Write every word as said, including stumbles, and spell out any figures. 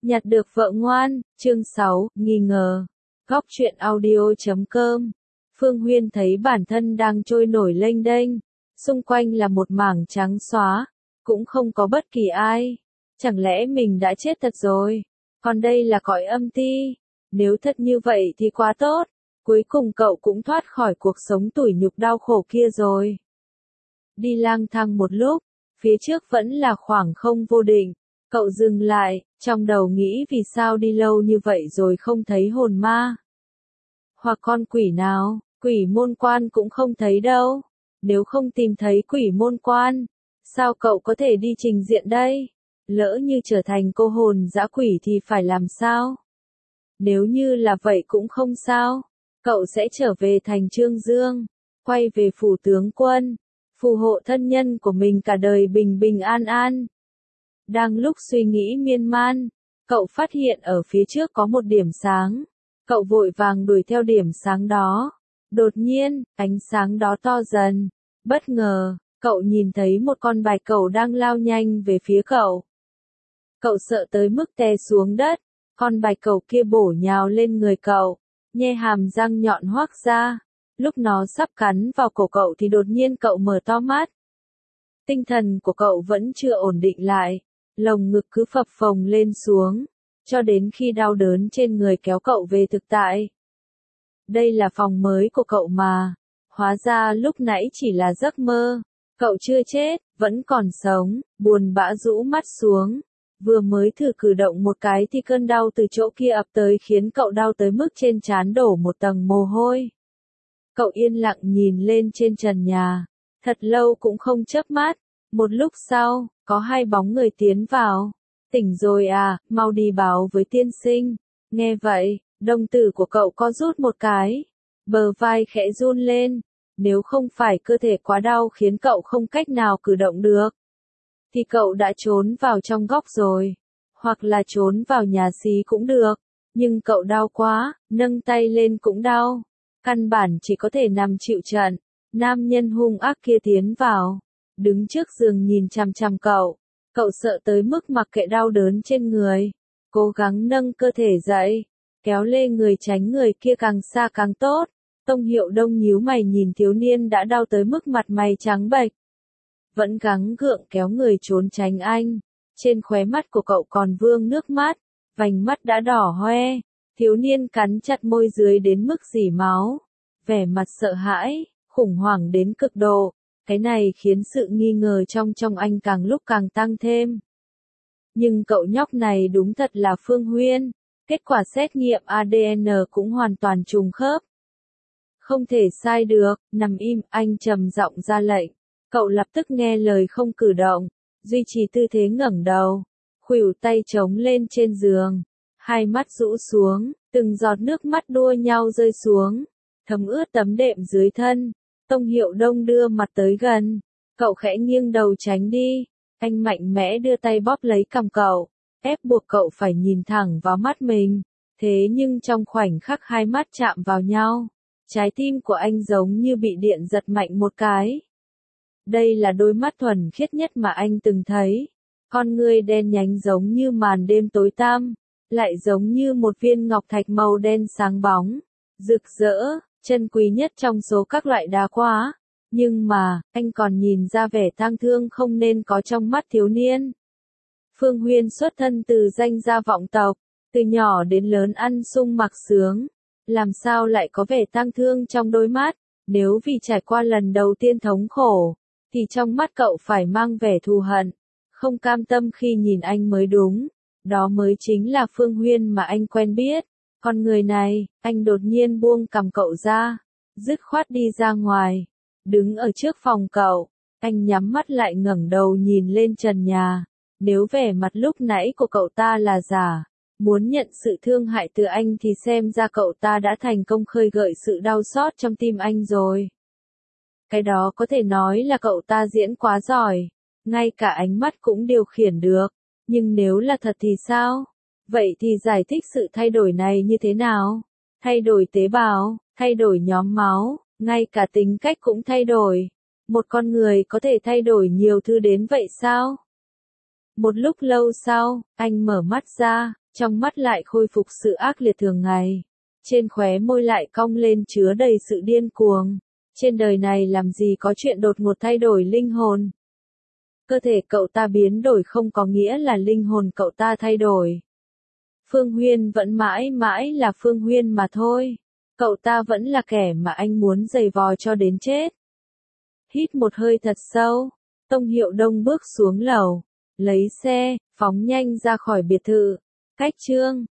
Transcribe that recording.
Nhặt được vợ ngoan, chương sáu, nghi ngờ. Góc truyện audio chấm com. Phương Huyên thấy bản thân đang trôi nổi lênh đênh, xung quanh là một mảng trắng xóa, cũng không có bất kỳ ai. Chẳng lẽ mình đã chết thật rồi? Còn đây là cõi âm ti. Nếu thật như vậy thì quá tốt, cuối cùng cậu cũng thoát khỏi cuộc sống tủi nhục đau khổ kia rồi. Đi lang thang một lúc, phía trước vẫn là khoảng không vô định. Cậu dừng lại, trong đầu nghĩ vì sao đi lâu như vậy rồi không thấy hồn ma. Hoặc con quỷ nào, quỷ môn quan cũng không thấy đâu. Nếu không tìm thấy quỷ môn quan, sao cậu có thể đi trình diện đây? Lỡ như trở thành cô hồn dã quỷ thì phải làm sao? Nếu như là vậy cũng không sao. Cậu sẽ trở về thành Trương Dương, quay về phủ tướng quân, phù hộ thân nhân của mình cả đời bình bình an an. Đang lúc suy nghĩ miên man, cậu phát hiện ở phía trước có một điểm sáng. Cậu vội vàng đuổi theo điểm sáng đó. Đột nhiên, ánh sáng đó to dần. Bất ngờ, cậu nhìn thấy một con bạch cẩu đang lao nhanh về phía cậu. Cậu sợ tới mức té xuống đất. Con bạch cẩu kia bổ nhào lên người cậu, nhe hàm răng nhọn hoác ra. Lúc nó sắp cắn vào cổ cậu thì đột nhiên cậu mở to mắt. Tinh thần của cậu vẫn chưa ổn định lại. Lồng ngực cứ phập phồng lên xuống, cho đến khi đau đớn trên người kéo cậu về thực tại. Đây là phòng mới của cậu mà. Hóa ra lúc nãy chỉ là giấc mơ. Cậu chưa chết, vẫn còn sống, buồn bã rũ mắt xuống. Vừa mới thử cử động một cái thì cơn đau từ chỗ kia ập tới khiến cậu đau tới mức trên trán đổ một tầng mồ hôi. Cậu yên lặng nhìn lên trên trần nhà, thật lâu cũng không chớp mắt. Một lúc sau, có hai bóng người tiến vào. Tỉnh rồi à, mau đi báo với tiên sinh. Nghe vậy, đồng tử của cậu co rút một cái. Bờ vai khẽ run lên. Nếu không phải cơ thể quá đau khiến cậu không cách nào cử động được, thì cậu đã trốn vào trong góc rồi. Hoặc là trốn vào nhà xí cũng được. Nhưng cậu đau quá, nâng tay lên cũng đau. Căn bản chỉ có thể nằm chịu trận. Nam nhân hung ác kia tiến vào, đứng trước giường nhìn chằm chằm cậu. Cậu sợ tới mức mặc kệ đau đớn trên người, cố gắng nâng cơ thể dậy, kéo lê người tránh người kia càng xa càng tốt. Tông Hiệu Đông nhíu mày nhìn thiếu niên đã đau tới mức mặt mày trắng bệch, vẫn gắng gượng kéo người trốn tránh anh. Trên khóe mắt của cậu còn vương nước mắt, vành mắt đã đỏ hoe. Thiếu niên cắn chặt môi dưới đến mức rỉ máu, vẻ mặt sợ hãi, khủng hoảng đến cực độ. Cái này khiến sự nghi ngờ trong trong anh càng lúc càng tăng thêm. Nhưng cậu nhóc này đúng thật là Phương Huyên. Kết quả xét nghiệm a đê en cũng hoàn toàn trùng khớp. Không thể sai được, nằm im, anh trầm giọng ra lệnh. Cậu lập tức nghe lời không cử động, duy trì tư thế ngẩng đầu, khuỷu tay chống lên trên giường, hai mắt rũ xuống, từng giọt nước mắt đua nhau rơi xuống, thấm ướt tấm đệm dưới thân. Tông Hiệu Đông đưa mặt tới gần, cậu khẽ nghiêng đầu tránh đi, anh mạnh mẽ đưa tay bóp lấy cằm cậu, ép buộc cậu phải nhìn thẳng vào mắt mình. Thế nhưng trong khoảnh khắc hai mắt chạm vào nhau, trái tim của anh giống như bị điện giật mạnh một cái. Đây là đôi mắt thuần khiết nhất mà anh từng thấy, con ngươi đen nhánh giống như màn đêm tối tăm, lại giống như một viên ngọc thạch màu đen sáng bóng, rực rỡ, chân quý nhất trong số các loại đá quý. Nhưng mà, anh còn nhìn ra vẻ tang thương không nên có trong mắt thiếu niên. Phương Huyên xuất thân từ danh gia vọng tộc, từ nhỏ đến lớn ăn sung mặc sướng, làm sao lại có vẻ tang thương trong đôi mắt? Nếu vì trải qua lần đầu tiên thống khổ, thì trong mắt cậu phải mang vẻ thù hận, không cam tâm khi nhìn anh mới đúng. Đó mới chính là Phương Huyên mà anh quen biết. Con người này, anh đột nhiên buông cằm cậu ra, dứt khoát đi ra ngoài, đứng ở trước phòng cậu, anh nhắm mắt lại ngẩng đầu nhìn lên trần nhà. Nếu vẻ mặt lúc nãy của cậu ta là giả, muốn nhận sự thương hại từ anh thì xem ra cậu ta đã thành công khơi gợi sự đau xót trong tim anh rồi. Cái đó có thể nói là cậu ta diễn quá giỏi, ngay cả ánh mắt cũng điều khiển được. Nhưng nếu là thật thì sao? Vậy thì giải thích sự thay đổi này như thế nào? Thay đổi tế bào, thay đổi nhóm máu, ngay cả tính cách cũng thay đổi. Một con người có thể thay đổi nhiều thứ đến vậy sao? Một lúc lâu sau, anh mở mắt ra, trong mắt lại khôi phục sự ác liệt thường ngày. Trên khóe môi lại cong lên chứa đầy sự điên cuồng. Trên đời này làm gì có chuyện đột ngột thay đổi linh hồn. Cơ thể cậu ta biến đổi không có nghĩa là linh hồn cậu ta thay đổi. Phương Huyên vẫn mãi mãi là Phương Huyên mà thôi. Cậu ta vẫn là kẻ mà anh muốn giày vò cho đến chết. Hít một hơi thật sâu, Tông Hiệu Đông bước xuống lầu, lấy xe, phóng nhanh ra khỏi biệt thự. Cách chương